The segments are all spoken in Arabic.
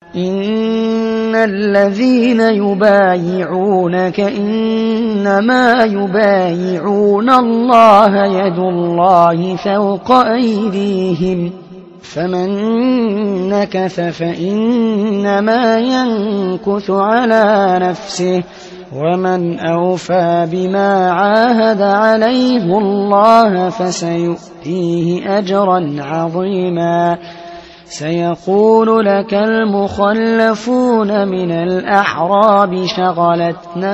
إن الذين يبايعونك إنما يبايعون الله يد الله فوق أيديهم فمن نكث فإنما ينكث على نفسه ومن أوفى بما عاهد عليه الله فسيؤتيه أجرا عظيما. سيقول لك المخلفون من الأعراب شغلتنا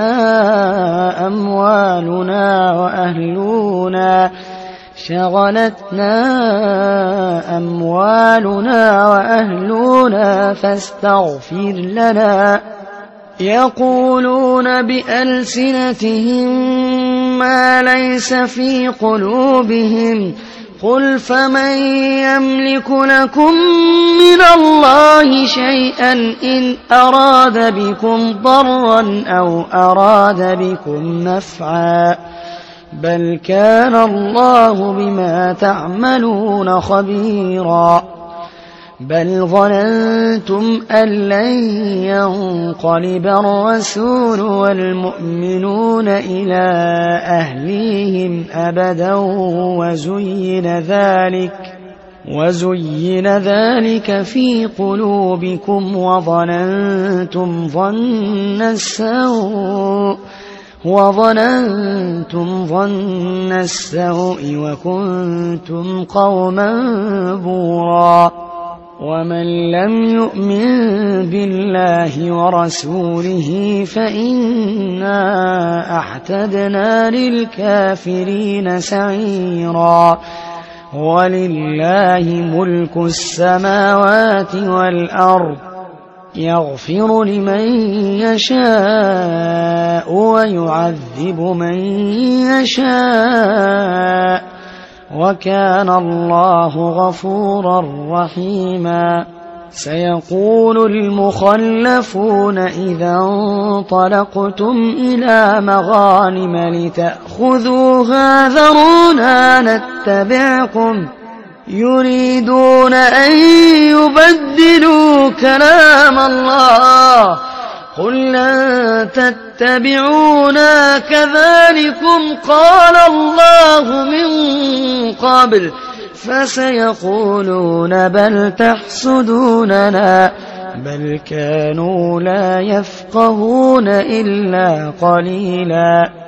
أموالنا وأهلنا فاستغفر لنا. يقولون بألسنتهم ما ليس في قلوبهم قل فمن يملك لكم من الله شيئا إن أراد بكم ضرا أو أراد بكم نفعا بل كان الله بما تعملون خبيرا. بل ظننتم أن لن ينقلب الرسول والمؤمنون إلى أهليهم أبدا وزين ذلك في قلوبكم وظننتم ظن السوء وكنتم قوما بورا. ومن لم يؤمن بالله ورسوله فإنا أعتدنا للكافرين سعيرا. ولله ملك السماوات والأرض يغفر لمن يشاء ويعذب من يشاء وكان الله غفورا رحيما. سيقول المخلفون إذا انطلقتم إلى مغانم لتأخذوها ذرونا نتبعكم يريدون أن يبدلوا كلام الله قل لن تتبعونا كذلكم قال الله من قبل فسيقولون بل تحسدوننا بل كانوا لا يفقهون إلا قليلا.